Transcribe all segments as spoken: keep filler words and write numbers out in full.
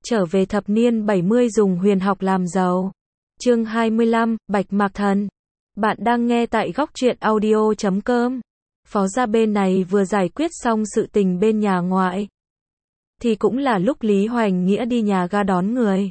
Trở về thập niên bảy mươi dùng huyền học làm giàu. Chương hai mươi lăm, Bạch Mạc Thần. Bạn đang nghe tại góc truyện audio chấm com. Phó gia bên này vừa giải quyết xong sự tình bên nhà ngoại. Thì cũng là lúc Lý Hoành Nghĩa đi nhà ga đón người.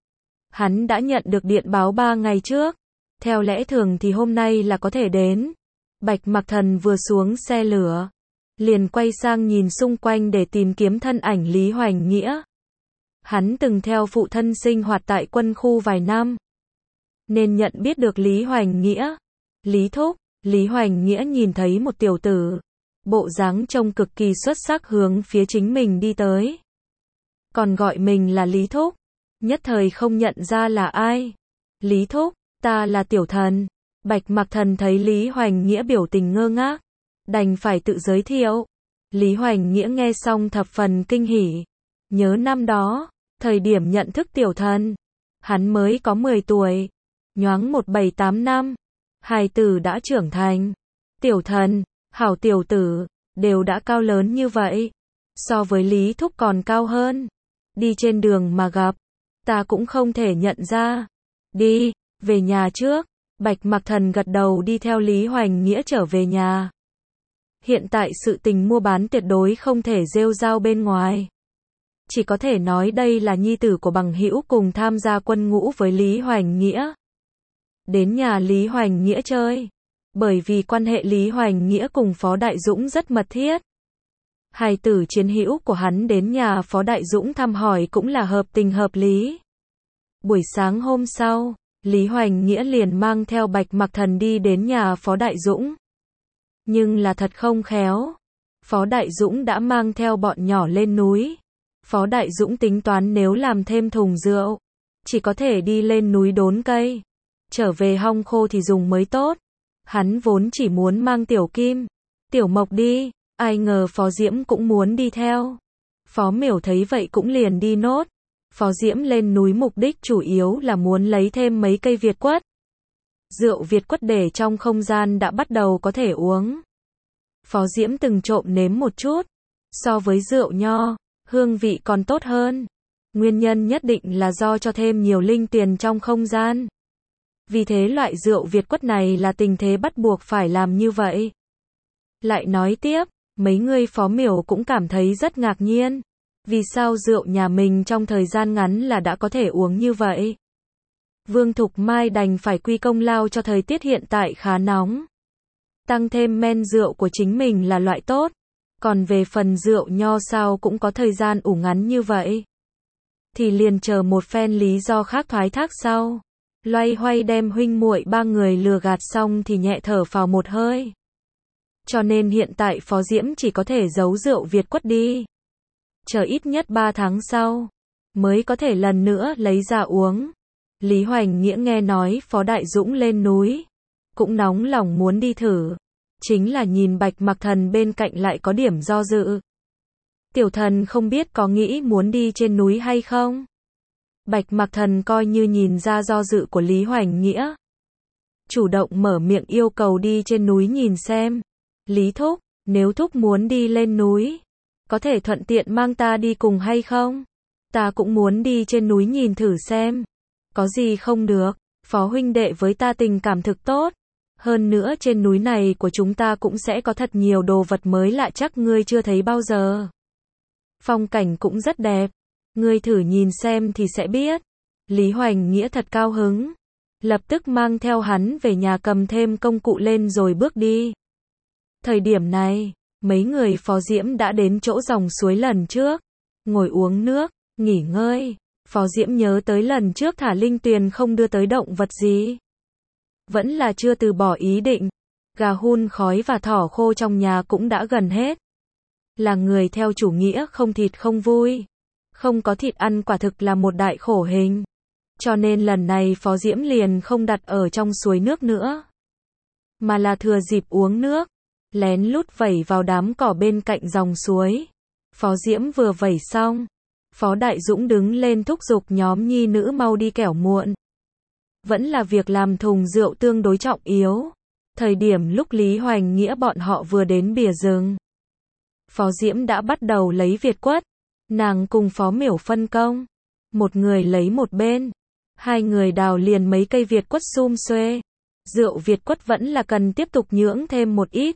Hắn đã nhận được điện báo ba ngày trước. Theo lẽ thường thì hôm nay là có thể đến. Bạch Mạc Thần vừa xuống xe lửa. Liền quay sang nhìn xung quanh để tìm kiếm thân ảnh Lý Hoành Nghĩa. Hắn từng theo phụ thân sinh hoạt tại quân khu vài năm. Nên nhận biết được Lý Hoành Nghĩa. Lý Thúc, Lý Hoành Nghĩa nhìn thấy một tiểu tử. Bộ dáng trông cực kỳ xuất sắc hướng phía chính mình đi tới. Còn gọi mình là Lý Thúc. Nhất thời không nhận ra là ai. Lý Thúc, ta là Tiểu Thần. Bạch Mạc Thần thấy Lý Hoành Nghĩa biểu tình ngơ ngác. Đành phải tự giới thiệu. Lý Hoành Nghĩa nghe xong thập phần kinh hỉ. Nhớ năm đó, thời điểm nhận thức Tiểu Thần, hắn mới có mười tuổi. Nhoáng một bảy tám năm, hài tử đã trưởng thành. Tiểu Thần, hảo tiểu tử, đều đã cao lớn như vậy. So với Lý Thúc còn cao hơn. Đi trên đường mà gặp, ta cũng không thể nhận ra. Đi, về nhà trước. Bạch Mạc Thần gật đầu đi theo Lý Hoành Nghĩa trở về nhà. Hiện tại sự tình mua bán tuyệt đối không thể rêu rao bên ngoài. Chỉ có thể nói đây là nhi tử của bằng hữu cùng tham gia quân ngũ với Lý Hoành Nghĩa. Đến nhà Lý Hoành Nghĩa chơi. Bởi vì quan hệ Lý Hoành Nghĩa cùng Phó Đại Dũng rất mật thiết. Hài tử chiến hữu của hắn đến nhà Phó Đại Dũng thăm hỏi cũng là hợp tình hợp lý. Buổi sáng hôm sau, Lý Hoành Nghĩa liền mang theo Bạch Mạc Thần đi đến nhà Phó Đại Dũng. Nhưng là thật không khéo. Phó Đại Dũng đã mang theo bọn nhỏ lên núi. Phó Đại Dũng tính toán nếu làm thêm thùng rượu, chỉ có thể đi lên núi đốn cây. Trở về hong khô thì dùng mới tốt. Hắn vốn chỉ muốn mang Tiểu Kim, Tiểu Mộc đi, ai ngờ Phó Diễm cũng muốn đi theo. Phó Miểu thấy vậy cũng liền đi nốt. Phó Diễm lên núi mục đích chủ yếu là muốn lấy thêm mấy cây Việt quất. Rượu Việt quất để trong không gian đã bắt đầu có thể uống. Phó Diễm từng trộm nếm một chút. So với rượu nho, hương vị còn tốt hơn. Nguyên nhân nhất định là do cho thêm nhiều linh tiền trong không gian. Vì thế loại rượu Việt quất này là tình thế bắt buộc phải làm như vậy. Lại nói tiếp, mấy người Phó Miểu cũng cảm thấy rất ngạc nhiên. Vì sao rượu nhà mình trong thời gian ngắn là đã có thể uống như vậy? Vương Thục Mai đành phải quy công lao cho thời tiết hiện tại khá nóng. Tăng thêm men rượu của chính mình là loại tốt. Còn về phần rượu nho sao cũng có thời gian ủ ngắn như vậy. Thì liền chờ một phen lý do khác thoái thác sau. Loay hoay đem huynh muội ba người lừa gạt xong thì nhẹ thở phào một hơi. Cho nên hiện tại Phó Diễm chỉ có thể giấu rượu Việt quất đi. Chờ ít nhất ba tháng sau, mới có thể lần nữa lấy ra uống. Lý Hoành Nghĩa nghe nói Phó Đại Dũng lên núi, cũng nóng lòng muốn đi thử. Chính là nhìn Bạch Mạc Thần bên cạnh lại có điểm do dự. Tiểu Thần không biết có nghĩ muốn đi trên núi hay không? Bạch Mạc Thần coi như nhìn ra do dự của Lý Hoành Nghĩa. Chủ động mở miệng yêu cầu đi trên núi nhìn xem. Lý Thúc, nếu Thúc muốn đi lên núi, có thể thuận tiện mang ta đi cùng hay không? Ta cũng muốn đi trên núi nhìn thử xem. Có gì không được, Phó huynh đệ với ta tình cảm thực tốt. Hơn nữa trên núi này của chúng ta cũng sẽ có thật nhiều đồ vật mới lạ chắc ngươi chưa thấy bao giờ. Phong cảnh cũng rất đẹp. Ngươi thử nhìn xem thì sẽ biết. Lý Hoành Nghĩa thật cao hứng. Lập tức mang theo hắn về nhà cầm thêm công cụ lên rồi bước đi. Thời điểm này, mấy người Phó Diễm đã đến chỗ dòng suối lần trước. Ngồi uống nước, nghỉ ngơi. Phó Diễm nhớ tới lần trước thả linh tuyền không đưa tới động vật gì. Vẫn là chưa từ bỏ ý định. Gà hun khói và thỏ khô trong nhà cũng đã gần hết. Là người theo chủ nghĩa không thịt không vui. Không có thịt ăn quả thực là một đại khổ hình. Cho nên lần này Phó Diễm liền không đặt ở trong suối nước nữa. Mà là thừa dịp uống nước. Lén lút vẩy vào đám cỏ bên cạnh dòng suối. Phó Diễm vừa vẩy xong. Phó Đại Dũng đứng lên thúc giục nhóm nhi nữ mau đi kẻo muộn. Vẫn là việc làm thùng rượu tương đối trọng yếu. Thời điểm lúc Lý Hoành Nghĩa bọn họ vừa đến bìa rừng. Phó Diễm đã bắt đầu lấy Việt quất. Nàng cùng Phó Miểu phân công. một người lấy một bên. Hai người đào liền mấy cây Việt quất sum xuê. Rượu Việt quất vẫn là cần tiếp tục nhưỡng thêm một ít.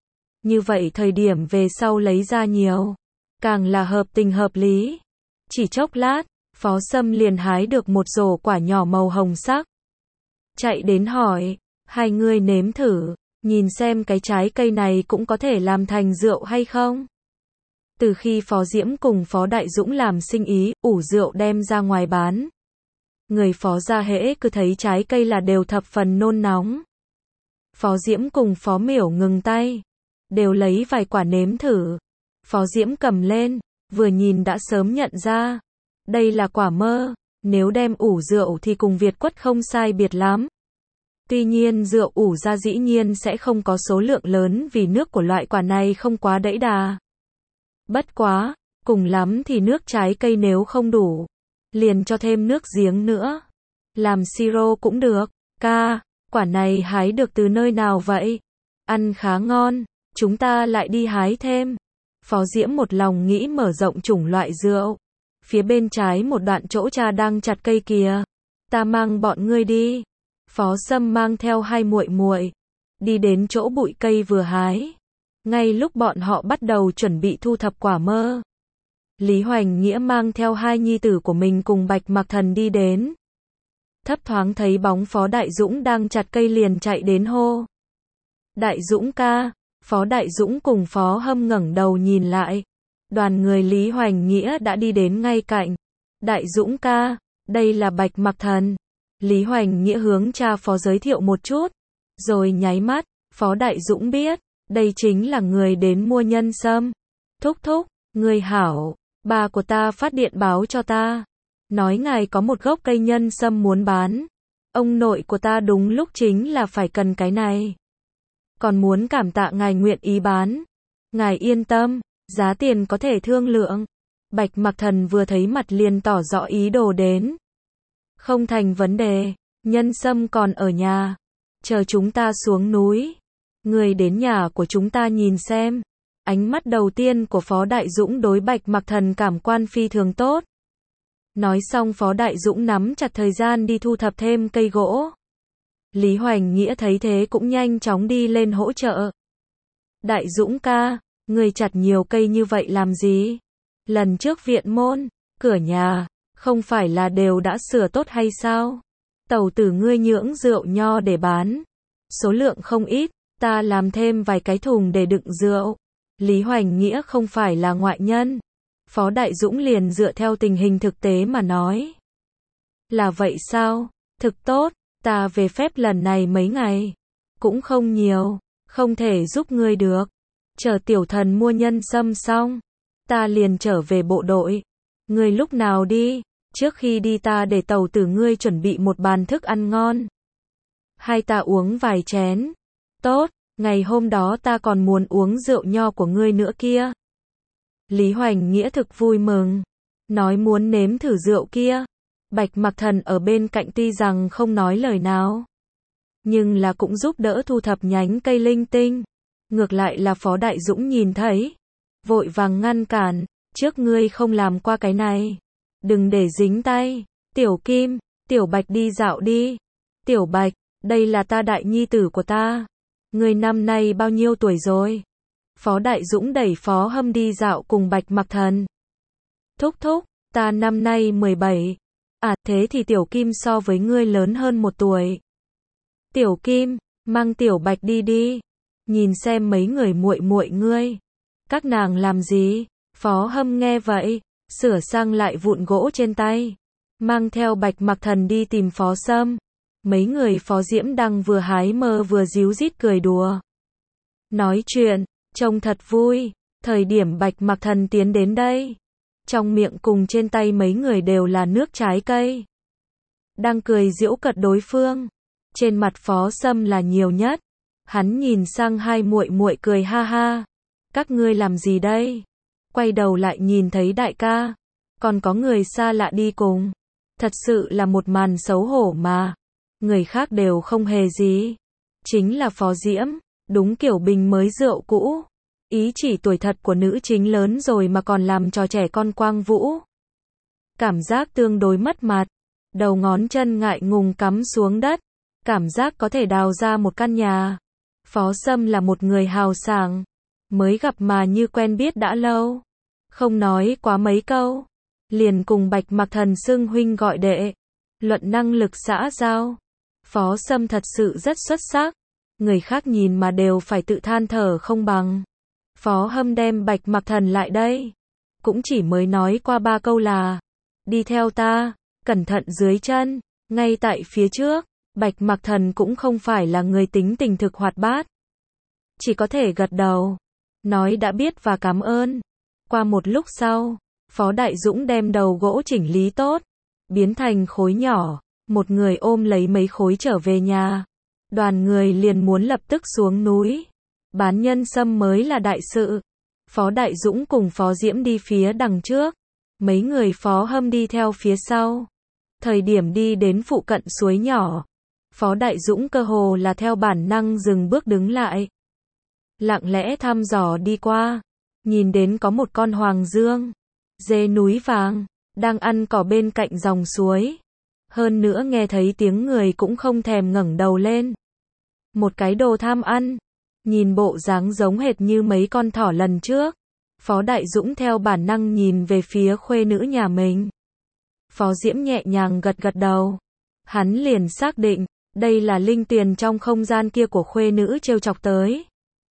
Như vậy thời điểm về sau lấy ra nhiều, càng là hợp tình hợp lý. Chỉ chốc lát, Phó Sâm liền hái được một rổ quả nhỏ màu hồng sắc. Chạy đến hỏi, hai người nếm thử, nhìn xem cái trái cây này cũng có thể làm thành rượu hay không? Từ khi Phó Diễm cùng Phó Đại Dũng làm sinh ý, ủ rượu đem ra ngoài bán. Người Phó gia hễ cứ thấy trái cây là đều thập phần nôn nóng. Phó Diễm cùng Phó Miểu ngừng tay, đều lấy vài quả nếm thử. Phó Diễm cầm lên, vừa nhìn đã sớm nhận ra. Đây là quả mơ, nếu đem ủ rượu thì cùng Việt quất không sai biệt lắm. Tuy nhiên rượu ủ ra dĩ nhiên sẽ không có số lượng lớn vì nước của loại quả này không quá đẫy đà. Bất quá, cùng lắm thì nước trái cây nếu không đủ, liền cho thêm nước giếng nữa. Làm siro cũng được. Ca, quả này hái được từ nơi nào vậy? Ăn khá ngon, chúng ta lại đi hái thêm. Phó Diễm một lòng nghĩ mở rộng chủng loại rượu. Phía bên trái một đoạn chỗ cha đang chặt cây kìa. Ta mang bọn ngươi đi. Phó Sâm mang theo hai muội muội đi đến chỗ bụi cây vừa hái. Ngay lúc bọn họ bắt đầu chuẩn bị thu thập quả mơ, Lý Hoành Nghĩa mang theo hai nhi tử của mình cùng Bạch Mặc Thần đi đến. Thấp thoáng thấy bóng Phó Đại Dũng đang chặt cây liền chạy đến hô. Đại Dũng ca. Phó Đại Dũng cùng Phó Hâm ngẩng đầu nhìn lại. Đoàn người Lý Hoành Nghĩa đã đi đến ngay cạnh. Đại Dũng ca, đây là Bạch Mặc Thần. Lý Hoành Nghĩa hướng cha Phó giới thiệu một chút, rồi nháy mắt. Phó Đại Dũng biết, đây chính là người đến mua nhân sâm. Thúc thúc, người hảo, bà của ta phát điện báo cho ta, nói ngài có một gốc cây nhân sâm muốn bán. Ông nội của ta đúng lúc chính là phải cần cái này. Còn muốn cảm tạ ngài nguyện ý bán. Ngài yên tâm, giá tiền có thể thương lượng. Bạch Mặc Thần vừa thấy mặt liền tỏ rõ ý đồ đến. Không thành vấn đề, nhân sâm còn ở nhà. Chờ chúng ta xuống núi. Người đến nhà của chúng ta nhìn xem. Ánh mắt đầu tiên của Phó Đại Dũng đối Bạch Mặc Thần cảm quan phi thường tốt. Nói xong Phó Đại Dũng nắm chặt thời gian đi thu thập thêm cây gỗ. Lý Hoành Nghĩa thấy thế cũng nhanh chóng đi lên hỗ trợ. Đại Dũng ca, người chặt nhiều cây như vậy làm gì? Lần trước viện môn, cửa nhà, không phải là đều đã sửa tốt hay sao? Tẩu tử ngươi nhưỡng rượu nho để bán. Số lượng không ít, ta làm thêm vài cái thùng để đựng rượu. Lý Hoành Nghĩa không phải là ngoại nhân. Phó Đại Dũng liền dựa theo tình hình thực tế mà nói. Là vậy sao? Thực tốt, ta về phép lần này mấy ngày. Cũng không nhiều, không thể giúp ngươi được. Chờ tiểu thần mua nhân sâm xong, ta liền trở về bộ đội. Ngươi lúc nào đi? Trước khi đi ta để tàu tử ngươi chuẩn bị một bàn thức ăn ngon. Hai ta uống vài chén. Tốt, ngày hôm đó ta còn muốn uống rượu nho của ngươi nữa kia. Lý Hoành Nghĩa thực vui mừng, nói muốn nếm thử rượu kia. Bạch Mặc Thần ở bên cạnh tuy rằng không nói lời nào, nhưng là cũng giúp đỡ thu thập nhánh cây linh tinh. Ngược lại là Phó Đại Dũng nhìn thấy, vội vàng ngăn cản, trước ngươi không làm qua cái này. Đừng để dính tay. Tiểu Kim, Tiểu Bạch đi dạo đi. Tiểu Bạch, đây là ta đại nhi tử của ta. Ngươi năm nay bao nhiêu tuổi rồi? Phó Đại Dũng đẩy Phó Hâm đi dạo cùng Bạch Mặc Thần. Thúc thúc, ta năm nay mười bảy. À, thế thì Tiểu Kim so với ngươi lớn hơn một tuổi. Tiểu Kim, mang Tiểu Bạch đi đi. Nhìn xem mấy người muội muội ngươi. Các nàng làm gì? Phó Hâm nghe vậy, sửa sang lại vụn gỗ trên tay. Mang theo Bạch Mặc Thần đi tìm Phó Sâm. Mấy người Phó Diễm Đăng vừa hái mơ vừa díu dít cười đùa. Nói chuyện, trông thật vui. Thời điểm Bạch Mặc Thần tiến đến đây, trong miệng cùng trên tay mấy người đều là nước trái cây. Đang cười giễu cợt đối phương. Trên mặt Phó Sâm là nhiều nhất. Hắn nhìn sang hai muội muội cười ha ha. Các ngươi làm gì đây? Quay đầu lại nhìn thấy đại ca, còn có người xa lạ đi cùng. Thật sự là một màn xấu hổ mà. Người khác đều không hề gì. Chính là Phó Diễm, đúng kiểu bình mới rượu cũ. Ý chỉ tuổi thật của nữ chính lớn rồi mà còn làm trò trẻ con quang vũ. cảm giác tương đối mất mặt. Đầu ngón chân ngại ngùng cắm xuống đất, cảm giác có thể đào ra một căn nhà. Phó Sâm là một người hào sảng, mới gặp mà như quen biết đã lâu. Không nói quá mấy câu, liền cùng Bạch Mặc Thần xưng huynh gọi đệ. Luận năng lực xã giao, Phó Sâm thật sự rất xuất sắc, người khác nhìn mà đều phải tự than thở không bằng. Phó Hâm đem Bạch Mặc Thần lại đây, cũng chỉ mới nói qua ba câu là đi theo ta, cẩn thận dưới chân. Ngay tại phía trước, Bạch Mặc Thần cũng không phải là người tính tình thực hoạt bát, chỉ có thể gật đầu, nói đã biết và cảm ơn. Qua một lúc sau, Phó Đại Dũng đem đầu gỗ chỉnh lý tốt, biến thành khối nhỏ, một người ôm lấy mấy khối trở về nhà. Đoàn người liền muốn lập tức xuống núi. Bán nhân sâm mới là đại sự. Phó Đại Dũng cùng Phó Diễm đi phía đằng trước, mấy người Phó Hâm đi theo phía sau. Thời điểm đi đến phụ cận suối nhỏ, Phó Đại Dũng cơ hồ là theo bản năng dừng bước đứng lại. Lặng lẽ thăm dò đi qua, nhìn đến có một con hoàng dương, dê núi vàng, đang ăn cỏ bên cạnh dòng suối. Hơn nữa nghe thấy tiếng người cũng không thèm ngẩng đầu lên. Một cái đồ tham ăn, nhìn bộ dáng giống hệt như mấy con thỏ lần trước. Phó Đại Dũng theo bản năng nhìn về phía khuê nữ nhà mình. Phó Diễm nhẹ nhàng gật gật đầu. Hắn liền xác định, đây là linh tuyền trong không gian kia của khuê nữ trêu chọc tới.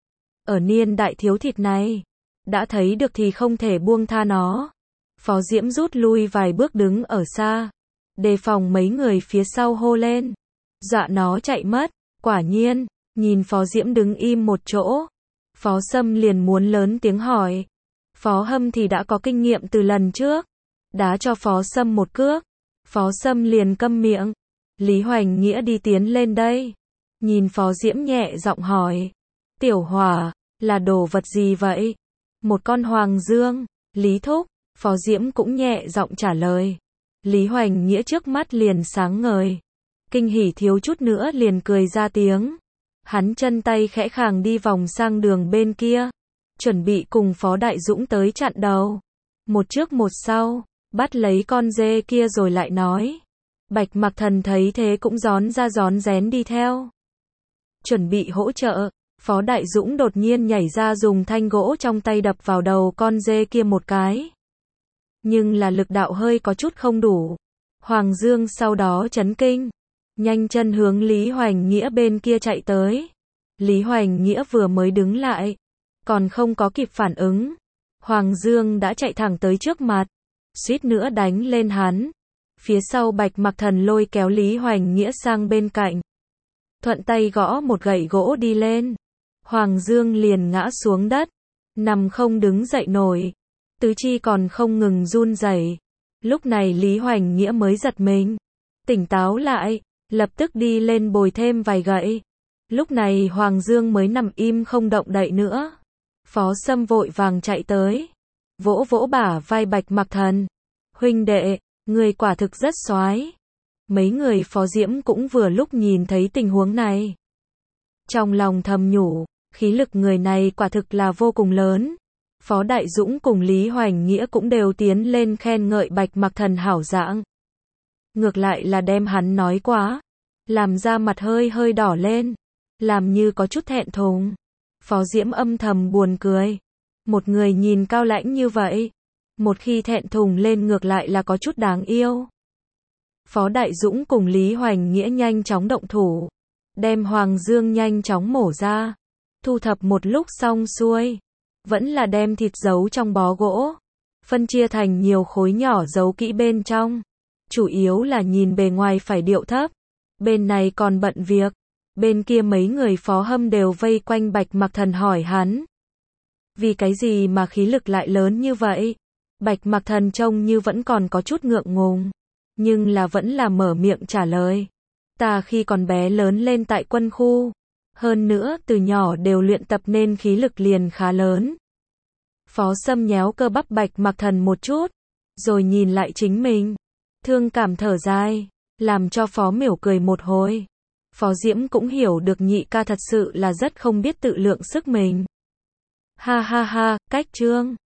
Ở niên đại thiếu thịt này, đã thấy được thì không thể buông tha nó. Phó Diễm rút lui vài bước đứng ở xa, đề phòng mấy người phía sau hô lên, dọa nó chạy mất. Quả nhiên, nhìn Phó Diễm đứng im một chỗ, Phó Sâm liền muốn lớn tiếng hỏi. Phó Hâm thì đã có kinh nghiệm từ lần trước, đá cho Phó Sâm một cước. Phó Sâm liền câm miệng. Lý Hoành Nghĩa đi tiến lên đây, nhìn Phó Diễm nhẹ giọng hỏi, tiểu Hỏa, là đồ vật gì vậy? Một con hoàng dương. Lý Thúc. Phó Diễm cũng nhẹ giọng trả lời. Lý Hoành Nghĩa trước mắt liền sáng ngời, kinh hỉ thiếu chút nữa liền cười ra tiếng. Hắn chân tay khẽ khàng đi vòng sang đường bên kia, chuẩn bị cùng Phó Đại Dũng tới chặn đầu. Một trước một sau, bắt lấy con dê kia rồi lại nói. Bạch Mặc Thần thấy thế cũng rón ra rón rén đi theo, chuẩn bị hỗ trợ. Phó Đại Dũng đột nhiên nhảy ra dùng thanh gỗ trong tay đập vào đầu con dê kia một cái. Nhưng là lực đạo hơi có chút không đủ. Hoàng Dương sau đó chấn kinh, nhanh chân hướng Lý Hoành Nghĩa bên kia chạy tới. Lý Hoành Nghĩa vừa mới đứng lại, còn không có kịp phản ứng, Hoàng Dương đã chạy thẳng tới trước mặt, suýt nữa đánh lên hắn. Phía sau Bạch Mặc Thần lôi kéo Lý Hoành Nghĩa sang bên cạnh, thuận tay gõ một gậy gỗ đi lên. Hoàng Dương liền ngã xuống đất, nằm không đứng dậy nổi, tứ chi còn không ngừng run rẩy. Lúc này Lý Hoành Nghĩa mới giật mình, tỉnh táo lại, lập tức đi lên bồi thêm vài gậy. Lúc này Hoàng Dương mới nằm im không động đậy nữa. Phó Sâm vội vàng chạy tới, vỗ vỗ bả vai Bạch Mặc Thần. Huynh đệ, người quả thực rất soái. Mấy người Phó Diễm cũng vừa lúc nhìn thấy tình huống này, trong lòng thầm nhủ, khí lực người này quả thực là vô cùng lớn. Phó Đại Dũng cùng Lý Hoành Nghĩa cũng đều tiến lên khen ngợi Bạch Mặc Thần hảo dạng. Ngược lại là đem hắn nói quá, làm ra mặt hơi hơi đỏ lên, làm như có chút thẹn thùng. Phó Diễm âm thầm buồn cười. Một người nhìn cao lãnh như vậy, một khi thẹn thùng lên ngược lại là có chút đáng yêu. Phó Đại Dũng cùng Lý Hoành Nghĩa nhanh chóng động thủ, đem Hoàng Dương nhanh chóng mổ ra, thu thập một lúc xong xuôi, vẫn là đem thịt giấu trong bó gỗ, phân chia thành nhiều khối nhỏ giấu kỹ bên trong. Chủ yếu là nhìn bề ngoài phải điệu thấp, bên này còn bận việc, bên kia mấy người Phó Hâm đều vây quanh Bạch Mặc Thần hỏi hắn, vì cái gì mà khí lực lại lớn như vậy? Bạch Mặc Thần trông như vẫn còn có chút ngượng ngùng, nhưng là vẫn là mở miệng trả lời. Ta khi còn bé lớn lên tại quân khu, hơn nữa từ nhỏ đều luyện tập nên khí lực liền khá lớn. Phó Sâm nhéo cơ bắp Bạch Mặc Thần một chút, rồi nhìn lại chính mình, thương cảm thở dài, làm cho Phó Miểu cười một hồi. Phó Diễm cũng hiểu được nhị ca thật sự là rất không biết tự lượng sức mình. Ha ha ha, cách chương